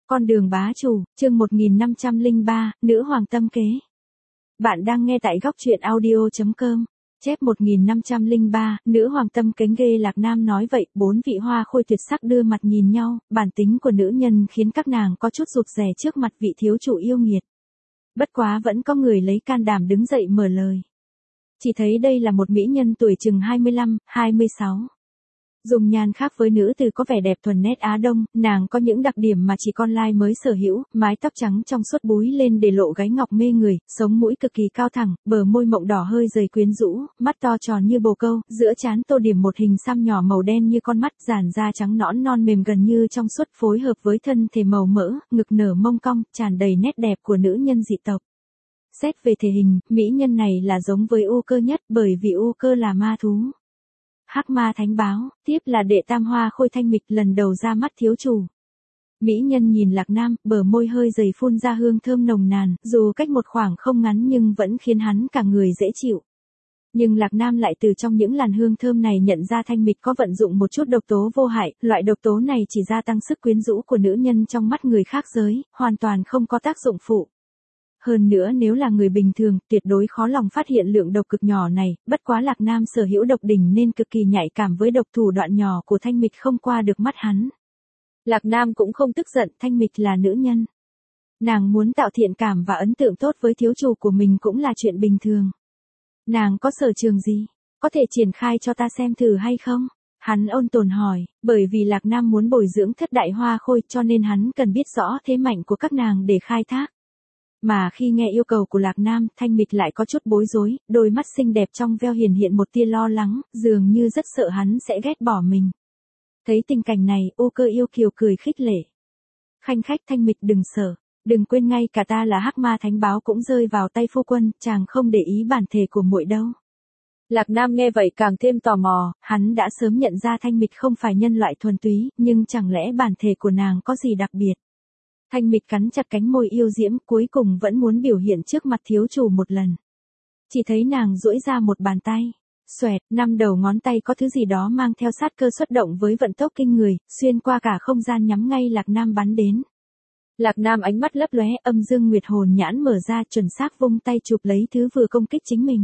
Con đường bá chủ, chương 1503, Nữ hoàng tâm kế. Bạn đang nghe tại góc truyện audio.com. Chép 1503, Nữ hoàng tâm kế. Ghê. Lạc Nam nói vậy, bốn vị hoa khôi tuyệt sắc đưa mặt nhìn nhau, bản tính của nữ nhân khiến các nàng có chút rụt rè trước mặt vị thiếu chủ yêu nghiệt. Bất quá vẫn có người lấy can đảm đứng dậy mở lời. Chỉ thấy đây là một mỹ nhân tuổi chừng 25, 26. Dùng nhan khác với nữ từ có vẻ đẹp thuần nét Á Đông, nàng có những đặc điểm mà chỉ con lai mới sở hữu, mái tóc trắng trong suốt búi lên để lộ gáy ngọc mê người, sống mũi cực kỳ cao thẳng, bờ môi mộng đỏ hơi dày quyến rũ, mắt to tròn như bồ câu, giữa trán tô điểm một hình xăm nhỏ màu đen như con mắt, làn da trắng nõn non mềm gần như trong suốt phối hợp với thân thể màu mỡ, ngực nở mông cong, tràn đầy nét đẹp của nữ nhân dị tộc. Xét về thể hình, mỹ nhân này là giống với U Cơ nhất bởi vì U Cơ là ma thú. Hắc ma thánh báo, tiếp là đệ tam hoa khôi Thanh Mịch lần đầu ra mắt thiếu chủ. Mỹ nhân nhìn Lạc Nam, bờ môi hơi dày phun ra hương thơm nồng nàn, dù cách một khoảng không ngắn nhưng vẫn khiến hắn cả người dễ chịu. Nhưng Lạc Nam lại từ trong những làn hương thơm này nhận ra Thanh Mịch có vận dụng một chút độc tố vô hại, loại độc tố này chỉ gia tăng sức quyến rũ của nữ nhân trong mắt người khác giới, hoàn toàn không có tác dụng phụ. Hơn nữa nếu là người bình thường, tuyệt đối khó lòng phát hiện lượng độc cực nhỏ này, bất quá Lạc Nam sở hữu độc đỉnh nên cực kỳ nhạy cảm với độc thủ đoạn nhỏ của Thanh Mịch không qua được mắt hắn. Lạc Nam cũng không tức giận, Thanh Mịch là nữ nhân. Nàng muốn tạo thiện cảm và ấn tượng tốt với thiếu chủ của mình cũng là chuyện bình thường. Nàng có sở trường gì? Có thể triển khai cho ta xem thử hay không? Hắn ôn tồn hỏi, bởi vì Lạc Nam muốn bồi dưỡng thất đại hoa khôi cho nên hắn cần biết rõ thế mạnh của các nàng để khai thác. Mà khi nghe yêu cầu của Lạc Nam, Thanh Mịch lại có chút bối rối, đôi mắt xinh đẹp trong veo hiện một tia lo lắng, dường như rất sợ hắn sẽ ghét bỏ mình. Thấy tình cảnh này, U Cơ yêu kiều cười khích lệ. Khanh khách Thanh Mịch đừng sợ, đừng quên ngay cả ta là Hắc ma thánh báo cũng rơi vào tay phu quân, chàng không để ý bản thể của muội đâu. Lạc Nam nghe vậy càng thêm tò mò, hắn đã sớm nhận ra Thanh Mịch không phải nhân loại thuần túy, nhưng chẳng lẽ bản thể của nàng có gì đặc biệt. Thanh Mịch cắn chặt cánh môi yêu diễm, cuối cùng vẫn muốn biểu hiện trước mặt thiếu chủ một lần. Chỉ thấy nàng duỗi ra một bàn tay. Xoẹt, 5 đầu ngón tay có thứ gì đó mang theo sát cơ xuất động với vận tốc kinh người, xuyên qua cả không gian nhắm ngay Lạc Nam bắn đến. Lạc Nam ánh mắt lấp lóe, âm dương nguyệt hồn nhãn mở ra, chuẩn xác vung tay chụp lấy thứ vừa công kích chính mình.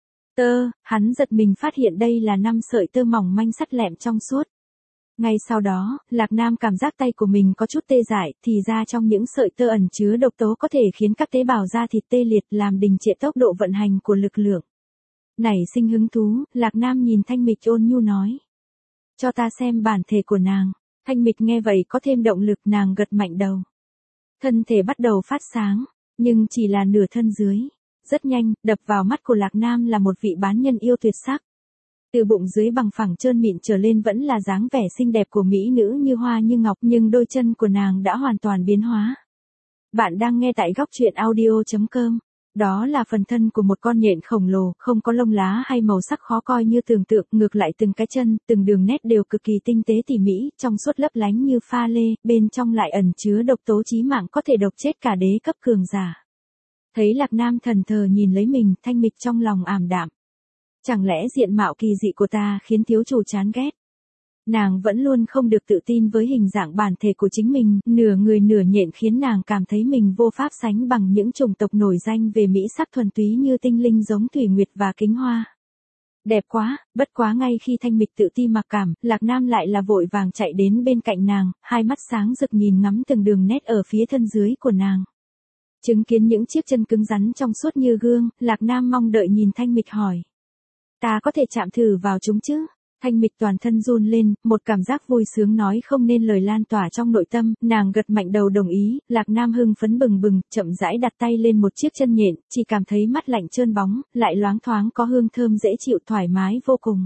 Hắn giật mình phát hiện đây là 5 sợi tơ mỏng manh sắt lẹm trong suốt. Ngay sau đó, Lạc Nam cảm giác tay của mình có chút tê dại, thì ra trong những sợi tơ ẩn chứa độc tố có thể khiến các tế bào da thịt tê liệt làm đình trệ tốc độ vận hành của lực lượng. Nảy sinh hứng thú, Lạc Nam nhìn Thanh Mịch ôn nhu nói. Cho ta xem bản thể của nàng. Thanh Mịch nghe vậy có thêm động lực, nàng gật mạnh đầu. Thân thể bắt đầu phát sáng, nhưng chỉ là nửa thân dưới. Rất nhanh, đập vào mắt của Lạc Nam là một vị bán nhân yêu tuyệt sắc. Từ bụng dưới bằng phẳng trơn mịn trở lên vẫn là dáng vẻ xinh đẹp của mỹ nữ như hoa như ngọc, nhưng đôi chân của nàng đã hoàn toàn biến hóa. Bạn đang nghe tại góc truyện audio.com. Đó là phần thân của một con nhện khổng lồ, không có lông lá hay màu sắc khó coi như tưởng tượng, ngược lại từng cái chân, từng đường nét đều cực kỳ tinh tế tỉ mỉ, trong suốt lấp lánh như pha lê, bên trong lại ẩn chứa độc tố chí mạng có thể độc chết cả đế cấp cường giả. Thấy Lạc Nam thần thờ nhìn lấy mình, Thanh Mịch trong lòng ảm đạm. Chẳng lẽ diện mạo kỳ dị của ta khiến thiếu chủ chán ghét? Nàng vẫn luôn không được tự tin với hình dạng bản thể của chính mình, nửa người nửa nhện khiến nàng cảm thấy mình vô pháp sánh bằng những chủng tộc nổi danh về mỹ sắc thuần túy như tinh linh giống Thủy Nguyệt và Kính Hoa. Đẹp quá, bất quá ngay khi Thanh Mịch tự ti mặc cảm, Lạc Nam lại là vội vàng chạy đến bên cạnh nàng, hai mắt sáng rực nhìn ngắm từng đường nét ở phía thân dưới của nàng. Chứng kiến những chiếc chân cứng rắn trong suốt như gương, Lạc Nam mong đợi nhìn Thanh Mịch hỏi. Ta có thể chạm thử vào chúng chứ? Thanh Mịch toàn thân run lên, một cảm giác vui sướng nói không nên lời lan tỏa trong nội tâm, nàng gật mạnh đầu đồng ý, Lạc Nam hưng phấn bừng bừng, chậm rãi đặt tay lên một chiếc chân nhện, chỉ cảm thấy mắt lạnh trơn bóng, lại loáng thoáng có hương thơm dễ chịu thoải mái vô cùng.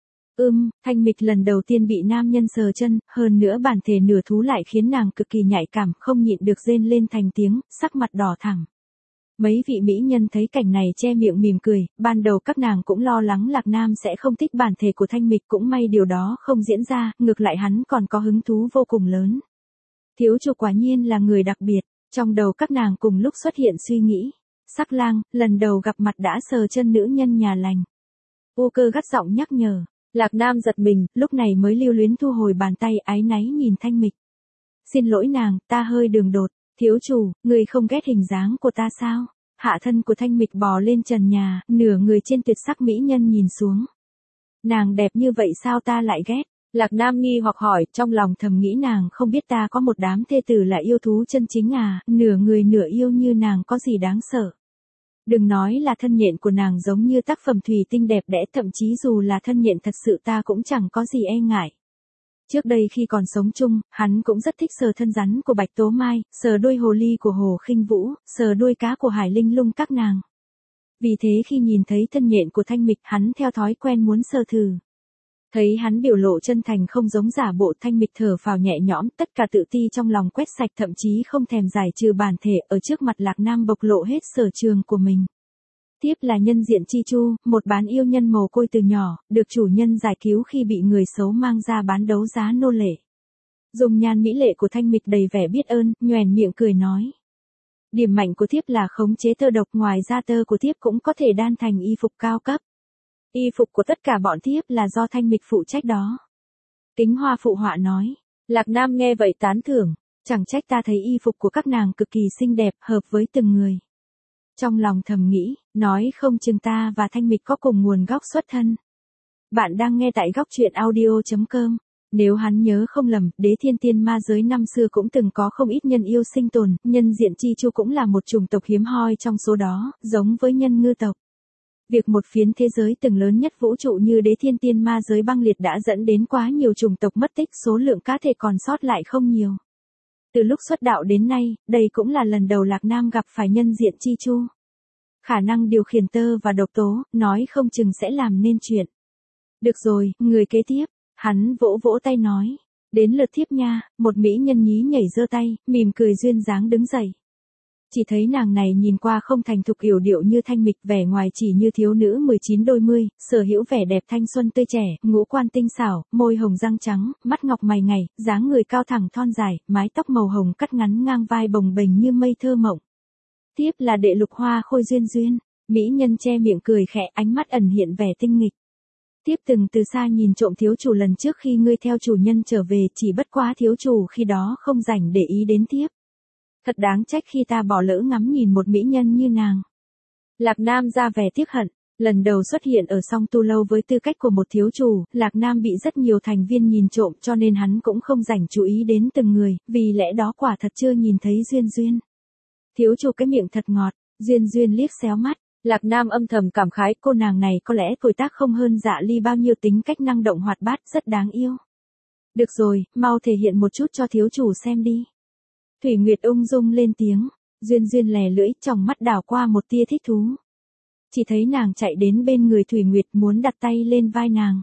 Thanh Mịch lần đầu tiên bị nam nhân sờ chân, hơn nữa bản thể nửa thú lại khiến nàng cực kỳ nhạy cảm, không nhịn được rên lên thành tiếng, sắc mặt đỏ thẳm. Mấy vị mỹ nhân thấy cảnh này che miệng mỉm cười, ban đầu các nàng cũng lo lắng Lạc Nam sẽ không thích bản thể của Thanh Mịch, cũng may điều đó không diễn ra, ngược lại hắn còn có hứng thú vô cùng lớn. Thiếu chủ quả nhiên là người đặc biệt, trong đầu các nàng cùng lúc xuất hiện suy nghĩ. Sắc lang, lần đầu gặp mặt đã sờ chân nữ nhân nhà lành. U Cơ gắt giọng nhắc nhở, Lạc Nam giật mình, lúc này mới lưu luyến thu hồi bàn tay ái náy nhìn Thanh Mịch. Xin lỗi nàng, ta hơi đường đột. Thiếu chủ, người không ghét hình dáng của ta sao? Hạ thân của Thanh Mịch bò lên trần nhà, nửa người trên tuyệt sắc mỹ nhân nhìn xuống. Nàng đẹp như vậy sao ta lại ghét? Lạc Nam nghi hoặc hỏi, trong lòng thầm nghĩ nàng không biết ta có một đám thê tử là yêu thú chân chính à, nửa người nửa yêu như nàng có gì đáng sợ. Đừng nói là thân nhện của nàng giống như tác phẩm thủy tinh đẹp đẽ, thậm chí dù là thân nhện thật sự ta cũng chẳng có gì e ngại. Trước đây khi còn sống chung, hắn cũng rất thích sờ thân rắn của Bạch Tố Mai, sờ đuôi hồ ly của Hồ Khinh Vũ, sờ đuôi cá của Hải Linh Lung các nàng. Vì thế khi nhìn thấy thân nhện của Thanh Mịch, hắn theo thói quen muốn sờ thử. Thấy hắn biểu lộ chân thành không giống giả bộ, Thanh Mịch thở phào nhẹ nhõm, tất cả tự ti trong lòng quét sạch, thậm chí không thèm giải trừ bản thể, ở trước mặt Lạc Nam bộc lộ hết sở trường của mình. Tiếp là nhân diện Chi Chu, một bán yêu nhân mồ côi từ nhỏ, được chủ nhân giải cứu khi bị người xấu mang ra bán đấu giá nô lệ. Dùng nhan mỹ lệ của Thanh Mịch đầy vẻ biết ơn, nhoẻn miệng cười nói. Điểm mạnh của thiếp là khống chế tơ độc, ngoài ra tơ của thiếp cũng có thể đan thành y phục cao cấp. Y phục của tất cả bọn thiếp là do Thanh Mịch phụ trách đó. Kính Hoa phụ họa nói. Lạc Nam nghe vậy tán thưởng, chẳng trách ta thấy y phục của các nàng cực kỳ xinh đẹp, hợp với từng người. Trong lòng thầm nghĩ, nói không chừng ta và Thanh Mịch có cùng nguồn gốc xuất thân. Bạn đang nghe tại góc truyện audio.com. Nếu hắn nhớ không lầm, Đế Thiên Tiên ma giới năm xưa cũng từng có không ít nhân yêu sinh tồn, nhân diện Chi Chu cũng là một chủng tộc hiếm hoi trong số đó, giống với nhân ngư tộc. Việc một phiến thế giới từng lớn nhất vũ trụ như Đế Thiên Tiên ma giới băng liệt đã dẫn đến quá nhiều chủng tộc mất tích, số lượng cá thể còn sót lại không nhiều. Từ lúc xuất đạo đến nay, đây cũng là lần đầu Lạc Nam gặp phải nhân diện Chi Chu. Khả năng điều khiển tơ và độc tố, nói không chừng sẽ làm nên chuyện. Được rồi, người kế tiếp, hắn vỗ vỗ tay nói. Đến lượt thiếp nha, một mỹ nhân nhí nhảy giơ tay, mỉm cười duyên dáng đứng dậy. Chỉ thấy nàng này nhìn qua không thành thục yểu điệu như Thanh Mịch, vẻ ngoài chỉ như thiếu nữ 19 đôi mươi, sở hữu vẻ đẹp thanh xuân tươi trẻ, ngũ quan tinh xảo, môi hồng răng trắng, mắt ngọc mày ngài, dáng người cao thẳng thon dài, mái tóc màu hồng cắt ngắn ngang vai bồng bềnh như mây thơ mộng. Tiếp là đệ Lục Hoa Khôi duyên duyên, mỹ nhân che miệng cười khẽ, ánh mắt ẩn hiện vẻ tinh nghịch. Tiếp từng từ xa nhìn trộm thiếu chủ lần trước khi ngươi theo chủ nhân trở về, chỉ bất quá thiếu chủ khi đó không rảnh để ý đến tiếp. Thật đáng trách khi ta bỏ lỡ ngắm nhìn một mỹ nhân như nàng. Lạc Nam ra vẻ tiếc hận, lần đầu xuất hiện ở Song Tu Lâu với tư cách của một thiếu chủ, Lạc Nam bị rất nhiều thành viên nhìn trộm cho nên hắn cũng không rảnh chú ý đến từng người, vì lẽ đó quả thật chưa nhìn thấy duyên duyên. Thiếu chủ cái miệng thật ngọt, duyên duyên liếc xéo mắt, Lạc Nam âm thầm cảm khái cô nàng này có lẽ tuổi tác không hơn Dạ Ly bao nhiêu, tính cách năng động hoạt bát, rất đáng yêu. Được rồi, mau thể hiện một chút cho thiếu chủ xem đi. Thủy Nguyệt ung dung lên tiếng, duyên duyên lè lưỡi, trong mắt đảo qua một tia thích thú. Chỉ thấy nàng chạy đến bên người Thủy Nguyệt muốn đặt tay lên vai nàng.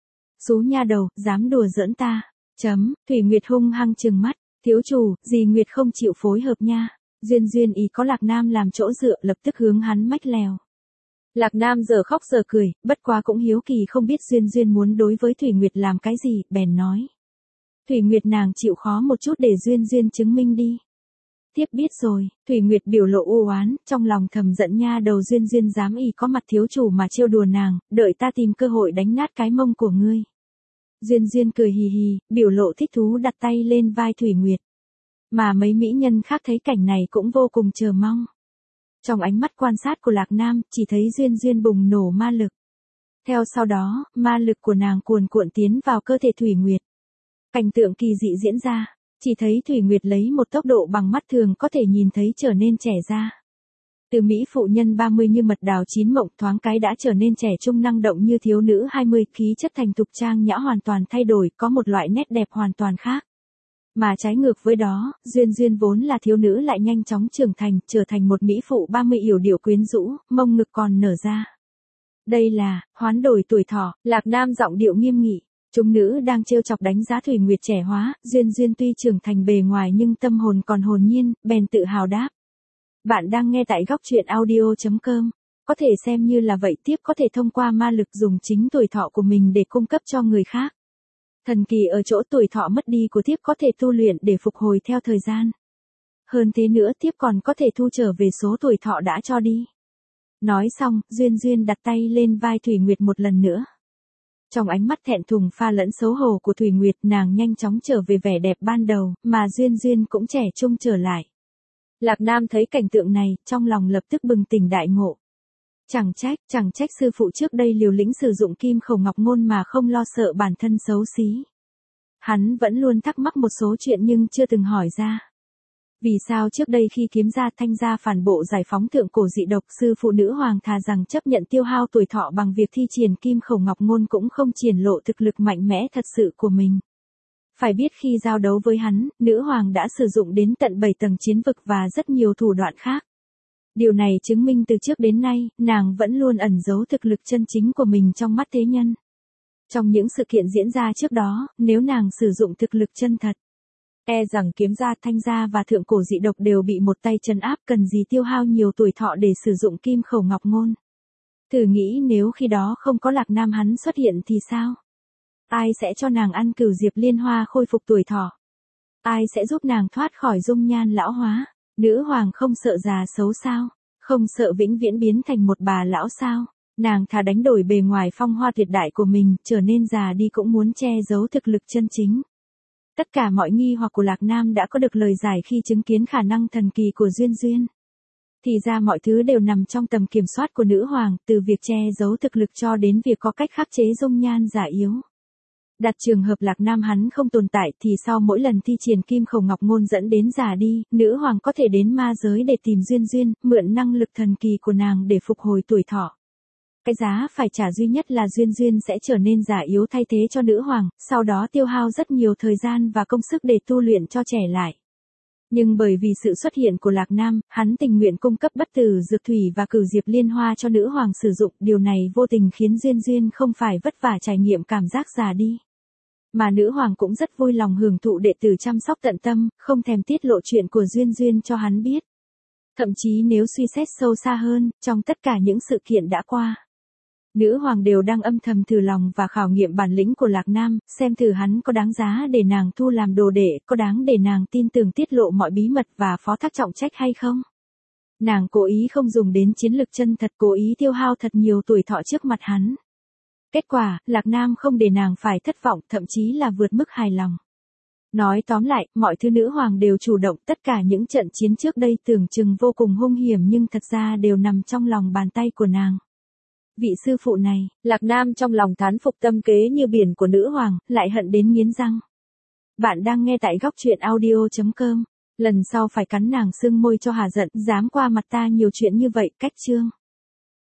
Xú nha đầu, dám đùa giỡn ta. Thủy Nguyệt hung hăng trừng mắt, thiếu chủ, dì Nguyệt không chịu phối hợp nha. Duyên duyên ý có Lạc Nam làm chỗ dựa, lập tức hướng hắn mách lèo. Lạc Nam giờ khóc giờ cười, bất quá cũng hiếu kỳ không biết duyên duyên muốn đối với Thủy Nguyệt làm cái gì, bèn nói. Thủy Nguyệt nàng chịu khó một chút để duyên duyên chứng minh đi. Tiếp biết rồi, Thủy Nguyệt biểu lộ u oán, trong lòng thầm giận nha đầu duyên duyên dám ý có mặt thiếu chủ mà trêu đùa nàng, đợi ta tìm cơ hội đánh nát cái mông của ngươi. Duyên duyên cười hì hì, biểu lộ thích thú đặt tay lên vai Thủy Nguyệt. Mà mấy mỹ nhân khác thấy cảnh này cũng vô cùng chờ mong. Trong ánh mắt quan sát của Lạc Nam, chỉ thấy duyên duyên bùng nổ ma lực. Theo sau đó, ma lực của nàng cuồn cuộn tiến vào cơ thể Thủy Nguyệt. Cảnh tượng kỳ dị diễn ra, chỉ thấy Thủy Nguyệt lấy một tốc độ bằng mắt thường có thể nhìn thấy trở nên trẻ ra. Từ mỹ phụ nhân 30 như mật đào chín mộng thoáng cái đã trở nên trẻ trung năng động như thiếu nữ 20, khí chất thành thục trang nhã hoàn toàn thay đổi, có một loại nét đẹp hoàn toàn khác. Mà trái ngược với đó, duyên duyên vốn là thiếu nữ lại nhanh chóng trưởng thành, trở thành một mỹ phụ 30 yểu điệu quyến rũ, mông ngực còn nở ra. Đây là hoán đổi tuổi thọ, Lạc Nam giọng điệu nghiêm nghị. Chúng nữ đang trêu chọc đánh giá Thủy Nguyệt trẻ hóa, duyên duyên tuy trưởng thành bề ngoài nhưng tâm hồn còn hồn nhiên, bèn tự hào đáp. Bạn đang nghe tại góc truyện audio.com. Có thể xem như là vậy, tiếp có thể thông qua ma lực dùng chính tuổi thọ của mình để cung cấp cho người khác. Thần kỳ ở chỗ tuổi thọ mất đi của tiếp có thể tu luyện để phục hồi theo thời gian. Hơn thế nữa tiếp còn có thể thu trở về số tuổi thọ đã cho đi. Nói xong, duyên duyên đặt tay lên vai Thủy Nguyệt một lần nữa. Trong ánh mắt thẹn thùng pha lẫn xấu hổ của Thủy Nguyệt, nàng nhanh chóng trở về vẻ đẹp ban đầu, mà Duyên Duyên cũng trẻ trung trở lại. Lạc Nam thấy cảnh tượng này, trong lòng lập tức bừng tỉnh đại ngộ. Chẳng trách sư phụ trước đây liều lĩnh sử dụng kim khẩu ngọc ngôn mà không lo sợ bản thân xấu xí. Hắn vẫn luôn thắc mắc một số chuyện nhưng chưa từng hỏi ra. Vì sao trước đây khi Kiếm gia Thanh gia phản bộ giải phóng thượng cổ dị độc, sư phụ nữ hoàng thà rằng chấp nhận tiêu hao tuổi thọ bằng việc thi triển kim khẩu ngọc ngôn cũng không triển lộ thực lực mạnh mẽ thật sự của mình. Phải biết khi giao đấu với hắn, nữ hoàng đã sử dụng đến tận 7 tầng chiến vực và rất nhiều thủ đoạn khác. Điều này chứng minh từ trước đến nay, nàng vẫn luôn ẩn giấu thực lực chân chính của mình trong mắt thế nhân. Trong những sự kiện diễn ra trước đó, nếu nàng sử dụng thực lực chân thật, rằng Kiếm gia Thanh gia và thượng cổ dị độc đều bị một tay trấn áp, cần gì tiêu hao nhiều tuổi thọ để sử dụng kim khẩu ngọc ngôn. Thử nghĩ nếu khi đó không có Lạc Nam hắn xuất hiện thì sao? Ai sẽ cho nàng ăn cửu diệp liên hoa khôi phục tuổi thọ? Ai sẽ giúp nàng thoát khỏi dung nhan lão hóa? Nữ hoàng không sợ già xấu sao? Không sợ vĩnh viễn biến thành một bà lão sao? Nàng thà đánh đổi bề ngoài phong hoa tuyệt đại của mình, trở nên già đi cũng muốn che giấu thực lực chân chính. Tất cả mọi nghi hoặc của Lạc Nam đã có được lời giải khi chứng kiến khả năng thần kỳ của Duyên Duyên. Thì ra mọi thứ đều nằm trong tầm kiểm soát của nữ hoàng, từ việc che giấu thực lực cho đến việc có cách khắc chế dung nhan già yếu. Đặt trường hợp Lạc Nam hắn không tồn tại thì sau mỗi lần thi triển kim khẩu ngọc ngôn dẫn đến già đi, nữ hoàng có thể đến ma giới để tìm Duyên Duyên, mượn năng lực thần kỳ của nàng để phục hồi tuổi thọ. Cái giá phải trả duy nhất là Duyên Duyên sẽ trở nên già yếu thay thế cho nữ hoàng, sau đó tiêu hao rất nhiều thời gian và công sức để tu luyện cho trẻ lại. Nhưng bởi vì sự xuất hiện của Lạc Nam, hắn tình nguyện cung cấp bất tử dược thủy và cửu diệp liên hoa cho nữ hoàng sử dụng, điều này vô tình khiến Duyên Duyên không phải vất vả trải nghiệm cảm giác già đi. Mà nữ hoàng cũng rất vui lòng hưởng thụ đệ tử chăm sóc tận tâm, không thèm tiết lộ chuyện của Duyên Duyên cho hắn biết. Thậm chí nếu suy xét sâu xa hơn, trong tất cả những sự kiện đã qua, nữ hoàng đều đang âm thầm thử lòng và khảo nghiệm bản lĩnh của Lạc Nam, xem thử hắn có đáng giá để nàng thu làm đồ đệ, có đáng để nàng tin tưởng tiết lộ mọi bí mật và phó thác trọng trách hay không. Nàng cố ý không dùng đến chiến lực chân thật, cố ý tiêu hao thật nhiều tuổi thọ trước mặt hắn. Kết quả, Lạc Nam không để nàng phải thất vọng, thậm chí là vượt mức hài lòng. Nói tóm lại, mọi thứ nữ hoàng đều chủ động, tất cả những trận chiến trước đây tưởng chừng vô cùng hung hiểm nhưng thật ra đều nằm trong lòng bàn tay của nàng. Vị sư phụ này, Lạc Nam trong lòng thán phục tâm kế như biển của nữ hoàng, lại hận đến nghiến răng. Bạn đang nghe tại góc truyện audio.com. Lần sau phải cắn nàng sưng môi cho hà giận, dám qua mặt ta nhiều chuyện như vậy, cách chương.